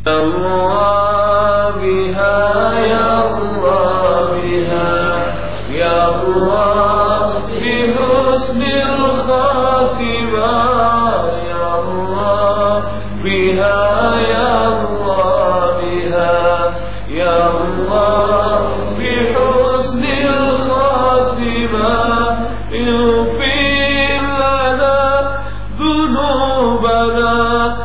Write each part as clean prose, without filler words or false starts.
Allah biha ya Allah biha ya Allah bi husnil khatimah ya Allah biha ya Allah biha ya Allah bi husnil khatimah ighfir lana dhunubana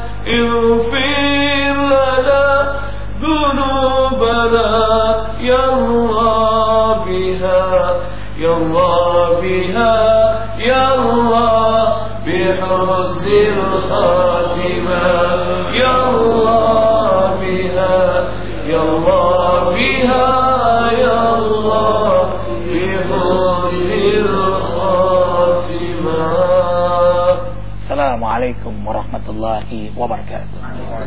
يا الله بها يا الله بها يا الله بحسن الخاتمة يا الله بها يا الله بها يا الله بحسن الخاتمة. السلام عليكم ورحمة الله وبركاته.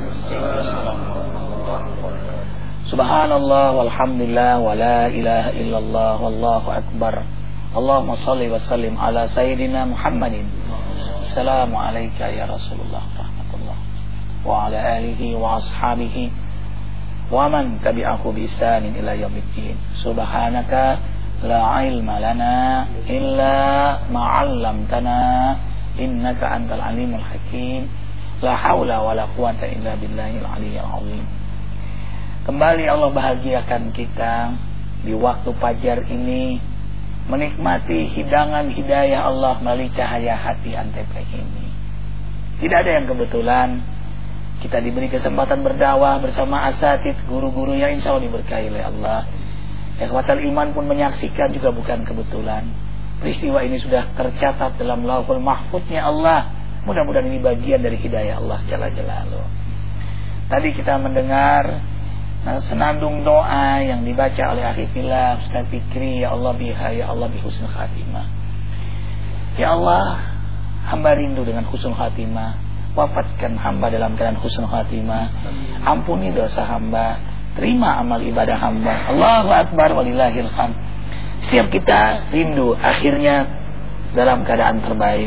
Subhanallah walhamdulillah wa la ilaha illallah wallahu akbar. Allahumma salli wa sallim ala sayyidina Muhammadin. Assalamu alayka ya Rasulullah rahmatullah wa ala alihi wa ashabihi wa man tabi'ahu bi ihsanin ila yaumiddin. Subhanaka la ilma lana illa ma 'allamtana innaka antal alimul hakim. La haula wa la quwwata illa billahil aliyyil azim. Kembali Allah bahagiakan kita di waktu fajar ini, menikmati hidangan hidayah Allah melalui cahaya hati Antep ini. Tidak ada yang kebetulan. Kita diberi kesempatan berdakwah bersama asatidz, guru-guru yang insya Allah diberkahi oleh Allah. Ikhwatal iman pun menyaksikan juga bukan kebetulan. Peristiwa ini sudah tercatat dalam Lauhul Mahfuznya Allah. Mudah-mudahan ini bagian dari hidayah Allah Jalla Jalaluhu. Tadi kita mendengar senandung doa yang dibaca oleh akhi fillah Ustaz Fikri, ya Allah biha ya Allah bi husnul khatimah. Ya Allah, hamba rindu dengan husnul khatimah. Wafatkan hamba dalam keadaan husnul khatimah. Ampuni dosa hamba, terima amal ibadah hamba. Allahu akbar walillahil hamd. Setiap kita rindu akhirnya dalam keadaan terbaik.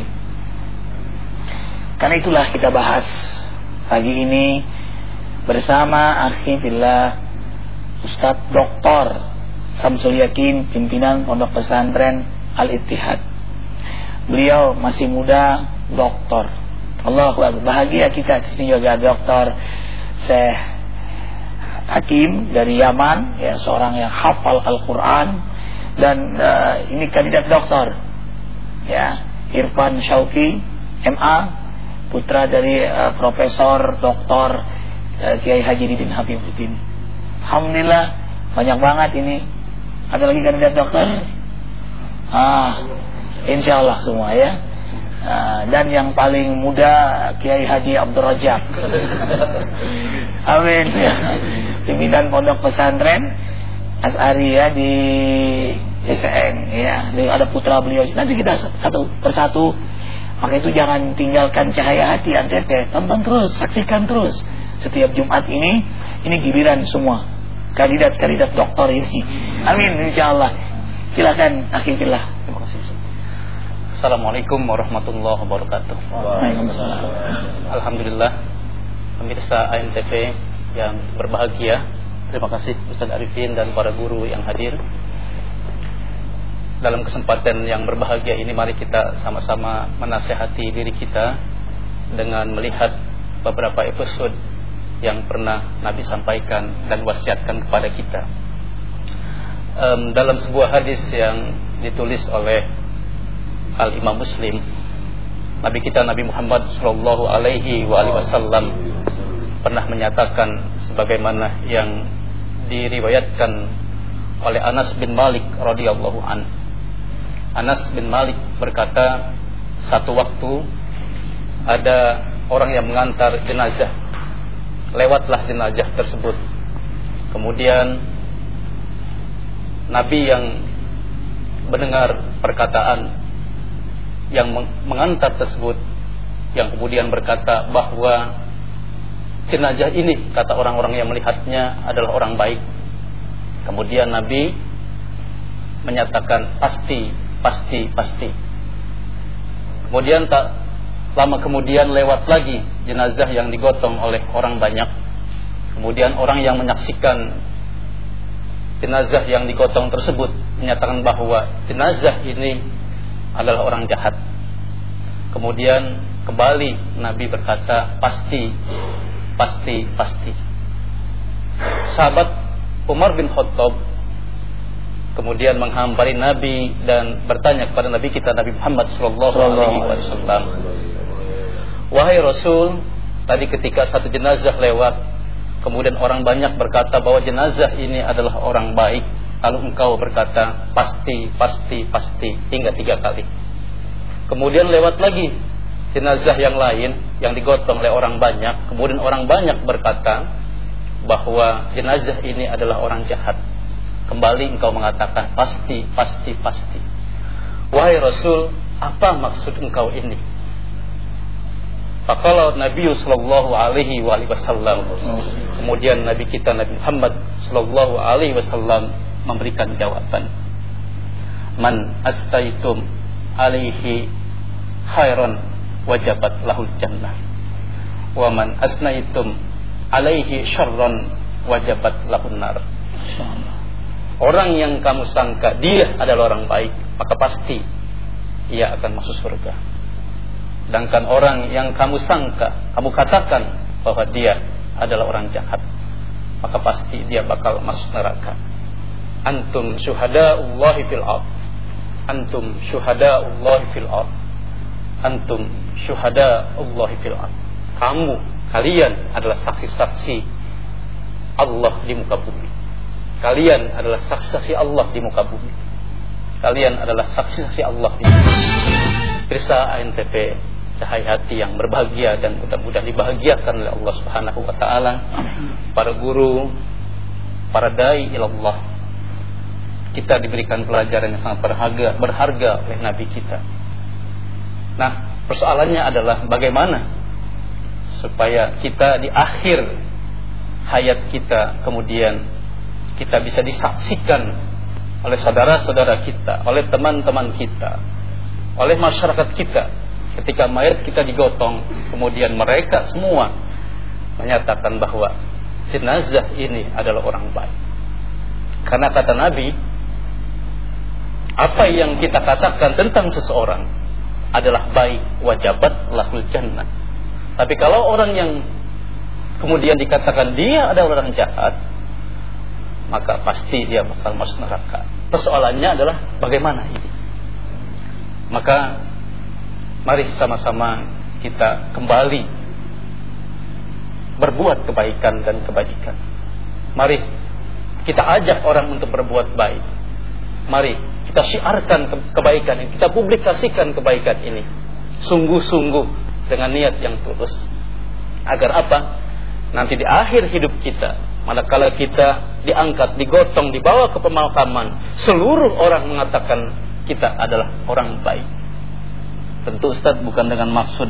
Karena itulah kita bahas pagi ini bersama akhi fillah Ustadz Dr. Samsul Yakin, pimpinan Pondok Pesantren Al-Ittihad. Beliau masih muda, doktor. Allahu akbar. Bahagia kita di sini juga Dr. Syekh Hakim dari Yaman, ya, seorang yang hafal Al-Qur'an dan ini kandidat doktor. Ya, Irfan Syauqi MA, putra dari Profesor Dr. Kiai Haji Didin Habibuddin. Alhamdulillah banyak banget ini. Ada lagi kandidat dokter? Insyaallah semua ya. Dan yang paling muda Kiai Haji Abdul Rajab. Amin ya. Pimpinan Pondok Pesantren As'ari ya di CCN ya. Ada putra beliau. Nanti kita satu persatu. Maka itu jangan tinggalkan cahaya hati Antep. Tonton terus, saksikan terus. Setiap Jumat ini giliran semua kandidat doktor ini. Amin insyaallah. Silakan akhi fillah. Terima kasih. Assalamualaikum warahmatullahi wabarakatuh. Waalaikumsalam. Alhamdulillah, pemirsa ANTV yang berbahagia. Terima kasih Ustaz Arifin dan para guru yang hadir. Dalam kesempatan yang berbahagia ini, mari kita sama-sama menasihati diri kita dengan melihat beberapa episode yang pernah Nabi sampaikan dan wasiatkan kepada kita. Dalam sebuah hadis yang ditulis oleh Al-Imam Muslim, Nabi kita Nabi Muhammad sallallahu alaihi wasallam pernah menyatakan sebagaimana yang diriwayatkan oleh Anas bin Malik radhiyallahu an. Anas bin Malik berkata, satu waktu ada orang yang mengantar jenazah. Lewatlah jenazah tersebut. Kemudian Nabi yang mendengar perkataan yang mengantar tersebut, yang kemudian berkata bahwa jenazah ini, kata orang-orang yang melihatnya, adalah orang baik. Kemudian Nabi menyatakan pasti. Kemudian tak lama kemudian lewat lagi jenazah yang digotong oleh orang banyak. Kemudian orang yang menyaksikan jenazah yang digotong tersebut menyatakan bahwa jenazah ini adalah orang jahat. Kemudian kembali Nabi berkata, pasti. Sahabat Umar bin Khattab kemudian menghampiri Nabi dan bertanya kepada Nabi kita, Nabi Muhammad sallallahu alaihi wasallam, wahai Rasul, tadi ketika satu jenazah lewat, kemudian orang banyak berkata bahwa jenazah ini adalah orang baik, lalu engkau berkata pasti hingga 3 kali. Kemudian lewat lagi jenazah yang lain yang digotong oleh orang banyak, kemudian orang banyak berkata bahwa jenazah ini adalah orang jahat. Kembali engkau mengatakan pasti. Wahai Rasul, apa maksud engkau ini? Faqala Nabi sallallahu alaihi wasallam, kemudian Nabi kita Nabi Muhammad sallallahu alaihi wasallam memberikan jawaban, man astaitum alaihi khairan wajabat lahul jannah, wa man asnaitum alaihi syarran wajabat lahun nar. Orang yang kamu sangka dia adalah orang baik, maka pasti ia akan masuk surga. Sedangkan orang yang kamu sangka, kamu katakan bahwa dia adalah orang jahat, maka pasti dia bakal masuk neraka. Antum syuhada'ullahi fil ard. Antum syuhada'ullahi fil ard. Antum syuhada'ullahi fil ard. Kalian adalah saksi-saksi Allah di muka bumi. Kalian adalah saksi-saksi Allah di muka bumi. Kalian adalah saksi-saksi Allah di muka bumi. Pirsa ANTP Cahaya Hati yang berbahagia dan mudah-mudahan dibahagiakan oleh Allah Subhanahu wa taala. Para guru, para dai ilallah, kita diberikan pelajaran yang sangat berharga oleh Nabi kita. Nah, persoalannya adalah bagaimana supaya kita di akhir hayat kita kemudian kita bisa disaksikan oleh saudara-saudara kita, oleh teman-teman kita, oleh masyarakat kita, ketika mayat kita digotong, kemudian mereka semua menyatakan bahwa jenazah ini adalah orang baik. Karena kata Nabi, apa yang kita katakan tentang seseorang adalah baik, wajabat lahul jannah. Tapi kalau orang yang kemudian dikatakan dia adalah orang jahat, maka pasti dia bakal masuk neraka. Persoalannya adalah bagaimana ini? Maka mari sama-sama kita kembali berbuat kebaikan dan kebajikan. Mari kita ajak orang untuk berbuat baik. Mari kita syiarkan kebaikan ini, kita publikasikan kebaikan ini sungguh-sungguh dengan niat yang tulus. Agar apa? Nanti di akhir hidup kita, manakala kita diangkat, digotong, dibawa ke pemakaman, seluruh orang mengatakan kita adalah orang baik. Tentu Ustaz bukan dengan maksud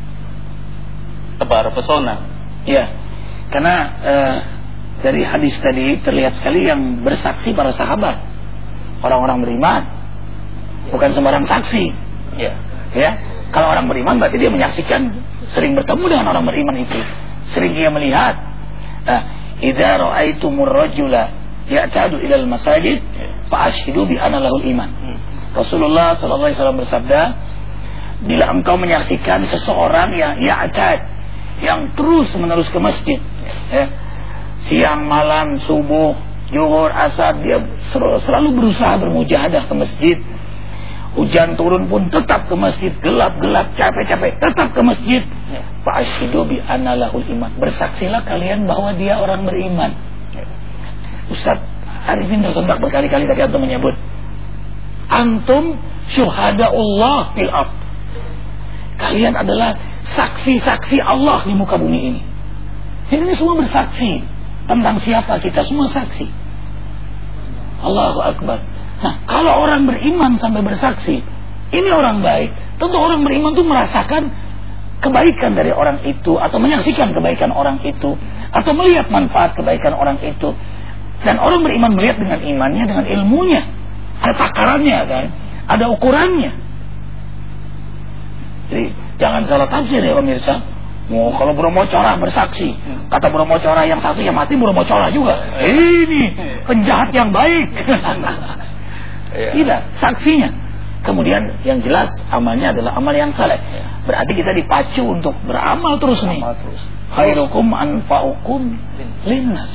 tebar pesona. Ya, karena dari hadis tadi terlihat sekali yang bersaksi para sahabat, orang-orang beriman, bukan sembarang saksi. Ya, kalau orang beriman berarti dia menyaksikan, sering bertemu dengan orang beriman itu, sering dia melihat. Idza ra'aitumur rajula ya'tadu ilal masajid fa'ashhidu bi anna lahul iman. Rasulullah sallallahu alaihi wasallam bersabda, bila engkau menyaksikan seseorang yang ya'tad, yang terus-menerus ke masjid, siang, malam, subuh, zuhur, asar, dia selalu berusaha bermujahadah ke masjid. Hujan turun pun tetap ke masjid, gelap-gelap, capek-capek, tetap ke masjid. Fa'ashhidu bi anna lahul iman. Bersaksilah kalian bahwa dia orang beriman. Ustaz Arifin tersentak berkali-kali tadi antum menyebut, antum syuhadaullah fil ard. Kalian adalah saksi-saksi Allah di muka bumi ini. Ini semua bersaksi tentang siapa kita, semua saksi. Allahu Akbar. Nah, kalau orang beriman sampai bersaksi, ini orang baik, tentu orang beriman itu merasakan kebaikan dari orang itu, atau menyaksikan kebaikan orang itu, atau melihat manfaat kebaikan orang itu. Dan orang beriman melihat dengan imannya, dengan ilmunya. Ada takarannya kan, ada ukurannya. Jadi jangan salah tafsir ya pemirsa. Oh, kalau Bromo Corah bersaksi, kata Bromo Corah yang satu yang mati Bromo Corah juga. Ini penjahat yang baik. Tidak, saksinya. Kemudian yang jelas amalnya adalah amal yang saleh. Berarti kita dipacu untuk beramal terus nih. Khairukum anfa'ukum linnas.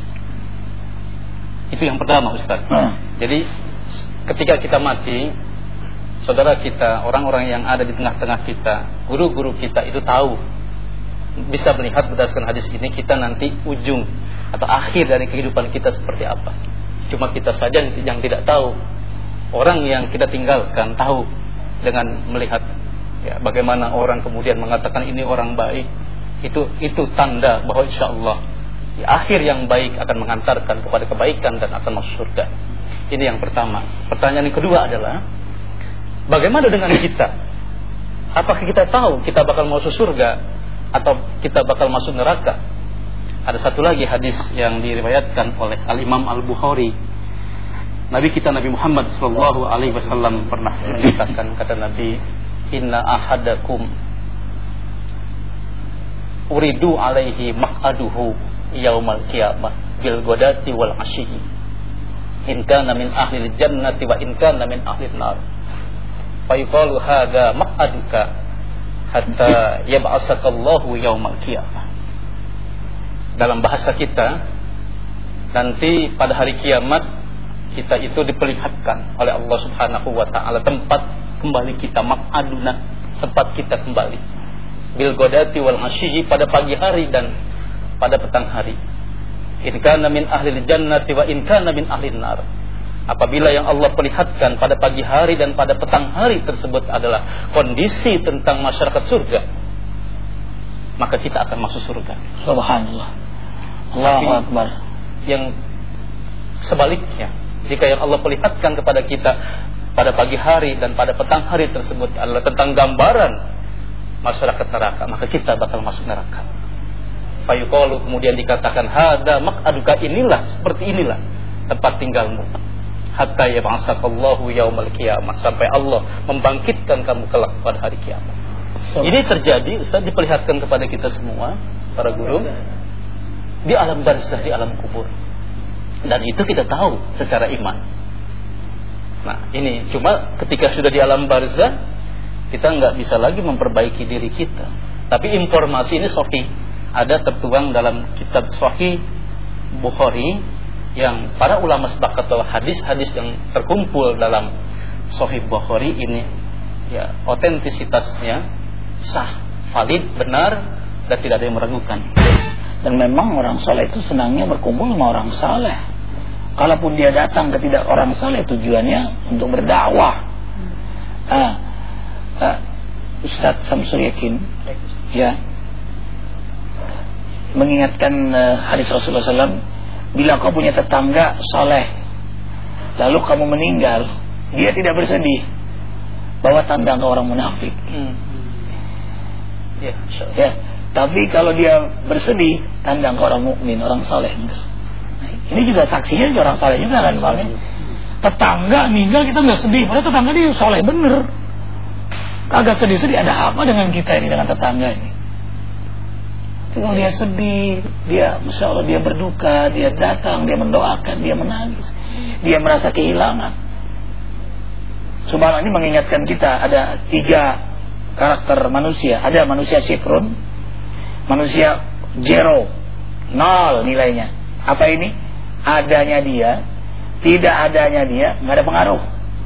Itu yang pertama, Ustaz. Jadi ketika kita mati, saudara kita, orang-orang yang ada di tengah-tengah kita, guru-guru kita itu tahu, bisa melihat berdasarkan hadis ini kita nanti ujung atau akhir dari kehidupan kita seperti apa. Cuma kita saja yang tidak tahu. Orang yang kita tinggalkan tahu dengan melihat ya, bagaimana orang kemudian mengatakan ini orang baik. Itu tanda bahwa insyaallah ya, akhir yang baik akan mengantarkan kepada kebaikan dan akan masuk surga. Ini yang pertama. Pertanyaan yang kedua adalah bagaimana dengan kita? Apakah kita tahu kita bakal masuk surga atau kita bakal masuk neraka? Ada satu lagi hadis yang diriwayatkan oleh Al-Imam Al-Bukhari. Nabi kita Nabi Muhammad sallallahu alaihi wasallam pernah menceritakan, kata Nabi, "Inna ahadakum uridu alaihi maq'aduhu yaumal qiyamah bil ghadati wal 'ashyi. In kana min ahli jannati wa in kana min ahli nar. Fa yuqalu hadza maq'aduka hatta yab'atsakallahu yaumal qiyamah." Dalam bahasa kita, nanti pada hari kiamat kita itu diperlihatkan oleh Allah Subhanahu wa taala tempat kembali kita, maq'aduna, tempat kita kembali. Bil ghadati wal 'ashyi, pada pagi hari dan pada petang hari. In kana min ahli jannati wa in kana min ahli nar. Apabila yang Allah perlihatkan pada pagi hari dan pada petang hari tersebut adalah kondisi tentang masyarakat surga, maka kita akan masuk surga. Subhanallah. Allahu Akbar. Yang sebaliknya, jika yang Allah perlihatkan kepada kita pada pagi hari dan pada petang hari tersebut adalah tentang gambaran masyarakat neraka, maka kita bakal masuk neraka. Fayuqalu, kemudian dikatakan, hada maq'aduka, inilah, seperti inilah tempat tinggalmu. Hatta yab'atsakallahu yaumal qiyamah, sampai Allah membangkitkan kamu kelak pada hari kiamat. Ini terjadi, Ustaz, diperlihatkan kepada kita semua, para guru, di alam barzah, di alam kubur. Dan itu kita tahu secara iman. Nah, ini cuma ketika sudah di alam barzah, kita nggak bisa lagi memperbaiki diri kita. Tapi informasi ini sahih, ada tertuang dalam kitab Sahih Bukhari, yang para ulama sepakat bahwa hadis-hadis yang terkumpul dalam Sahih Bukhari ini ya otentisitasnya sah, valid, benar, dan tidak ada yang meragukan. Dan memang orang saleh itu senangnya berkumpul sama orang saleh. Kalaupun dia datang ke tidak orang saleh, tujuannya untuk berdakwah. Ustaz Samsul Yakin ya mengingatkan hadis Rasulullah SAW, bila kau punya tetangga saleh lalu kamu meninggal, dia tidak bersedih, bahwa tanda kau orang munafik. Ya, tapi kalau dia bersedih, tanda kau orang mukmin, orang saleh. Ini juga saksinya orang saleh juga kan, Pak. Tetangga meninggal kita nggak sedih, padahal tetangga dia saleh bener. Kagak sedih-sedih, ada apa dengan kita ini, dengan tetangga ini? Kalau dia sedih, dia Masya Allah, dia berduka, dia datang, dia mendoakan, dia menangis, dia merasa kehilangan. Subhanallah, ini mengingatkan kita ada 3 karakter manusia. Ada manusia sifrun, manusia 0, 0 nilainya. Apa ini? Adanya dia, tidak adanya dia, nggak ada pengaruh.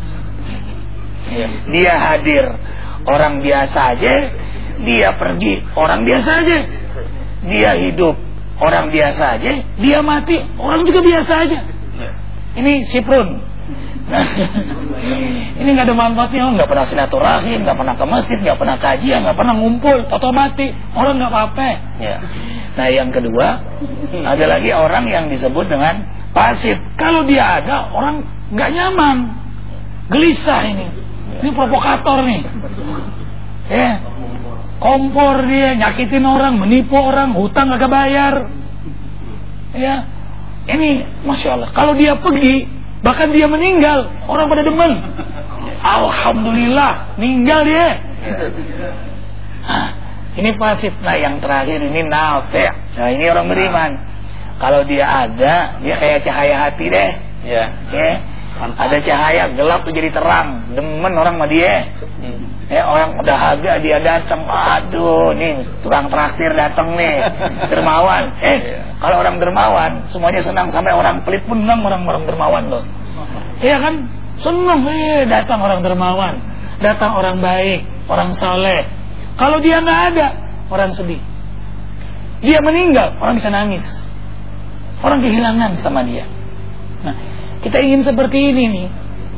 Dia hadir, orang biasa aja. Dia pergi, orang biasa aja. Dia hidup, orang biasa aja. Dia mati, orang juga biasa aja. Ini sifrun. Nah, ini nggak ada manfaatnya, nggak pernah silaturahim, nggak pernah ke masjid, nggak pernah kajian, nggak pernah ngumpul, atau mati, orang nggak apa-apa. Nah, yang kedua, ada lagi orang yang disebut dengan pasif. Kalau dia ada, orang nggak nyaman, gelisah ini provokator nih, ya, kompor dia, nyakitin orang, menipu orang, hutang nggak bayar, ya, ini Masya Allah. Kalau dia pergi, bahkan dia meninggal, orang pada demen, alhamdulillah, meninggal dia. Ini fasid. Nah yang terakhir ini nafi'. Nah ini orang beriman. Kalau dia ada, dia kayak cahaya hati deh. Ya. Ada cahaya, gelap tuh jadi terang. Demen orang sama dia. Orang dahaga dia datang. Aduh, nih tukang traktir datang nih. Dermawan. Kalau orang dermawan, semuanya senang. Sampai orang pelit pun senang orang dermawan loh. Iya kan? Senang. Datang orang dermawan. Datang orang baik, orang saleh. Kalau dia nggak ada, orang sedih. Dia meninggal, orang bisa nangis. Orang kehilangan sama dia. Nah, kita ingin seperti ini nih.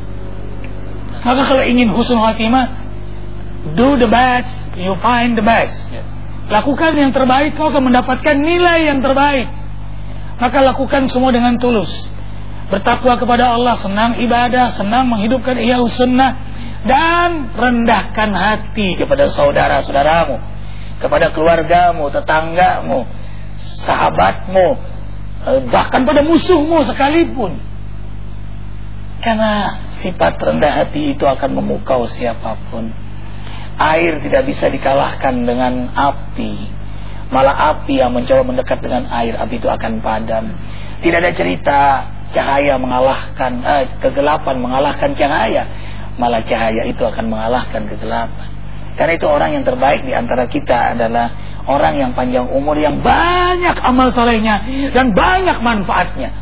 Maka kalau ingin husnul khatimah, do the best, you find the best. Lakukan yang terbaik, kau akan mendapatkan nilai yang terbaik. Maka lakukan semua dengan tulus. Bertakwa kepada Allah, senang ibadah, senang menghidupkan ihya'us sunnah, dan rendahkan hati kepada saudara-saudaramu, kepada keluargamu, tetanggamu, sahabatmu, bahkan pada musuhmu sekalipun. Karena sifat rendah hati itu akan memukau siapapun. Air tidak bisa dikalahkan dengan api. Malah api yang mencoba mendekat dengan air, api itu akan padam. Tidak ada cerita cahaya mengalahkan kegelapan mengalahkan cahaya. Malah cahaya itu akan mengalahkan kegelapan. Karena itu orang yang terbaik di antara kita adalah orang yang panjang umur, yang banyak amal salehnya dan banyak manfaatnya.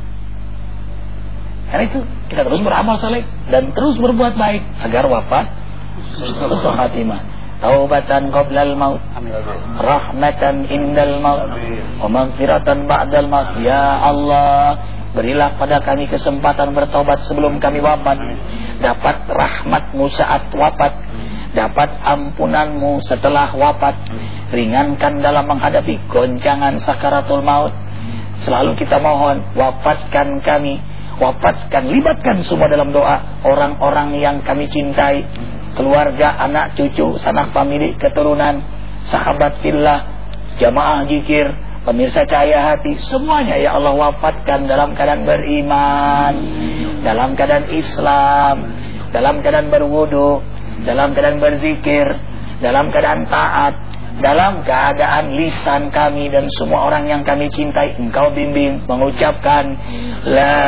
Karena itu kita terus beramal saleh dan terus berbuat baik agar wafat husnul khatimah. Taubatan qablal maut, rahmatan indal maut, wa maghfiratan ba'dal maut. Ya Allah, berilah pada kami kesempatan bertaubat sebelum kami wafat, dapat rahmat-Mu saat wafat, dapat ampunan-Mu setelah wafat, ringankan dalam menghadapi goncangan sakaratul maut. Selalu kita mohon, wafatkan kami, wafatkan, libatkan semua dalam doa orang-orang yang kami cintai, keluarga, anak, cucu, sanak famili, keturunan, sahabat fillah, jamaah zikir, pemirsa cahaya hati, semuanya ya Allah wafatkan dalam keadaan beriman, dalam keadaan Islam, dalam keadaan berwudu, dalam keadaan berzikir, dalam keadaan taat, dalam keadaan lisan kami dan semua orang yang kami cintai Engkau bimbing mengucapkan La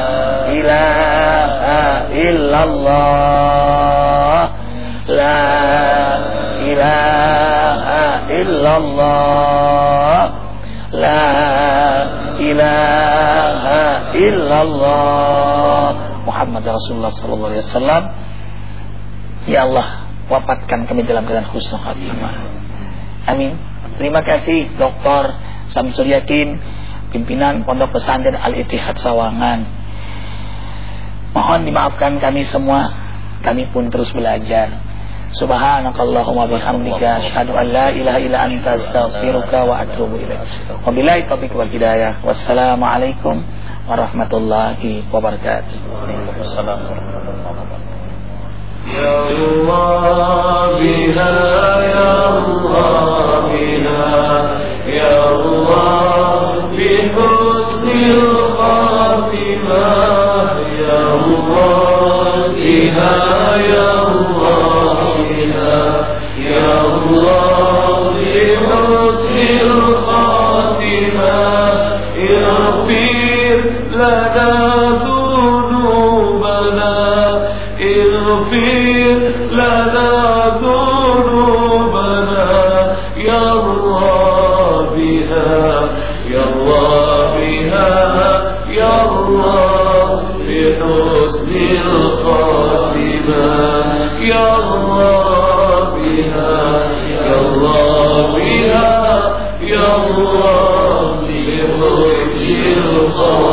ilaha illallah, La ilaha illallah, La ilaha illallah Muhammad Rasulullah sallallahu alaihi wasallam. Ya Allah, wafatkan kami dalam keadaan husnul khatimah. Amin. Terima kasih Dr. Samsul Yakin, pimpinan Pondok Pesantren Al-Ittihad Sawangan. Mohon dimaafkan kami semua, kami pun terus belajar. Subhanakallahumma bihamdika asyhadu an la ilaha illa anta astaghfiruka wa atubu ilaik. Wabillahi taufiq wal hidayah. Wassalamualaikum warahmatullahi wabarakatuh. Waalaikumsalam warahmatullahi wabarakatuh. Ya Allah biha, ya Allah biha, ya Allah bi husnil khatimah, ya Allah biha, ya Allah biha, ya Allah bi husnil khatimah, ighfir lana اغفر لنا ذنوبنا يا الله بها، يا الله بها، يا الله بحسن الخاتمة، يا الله بها، يا الله بها، يا الله بحسن الخاتمة.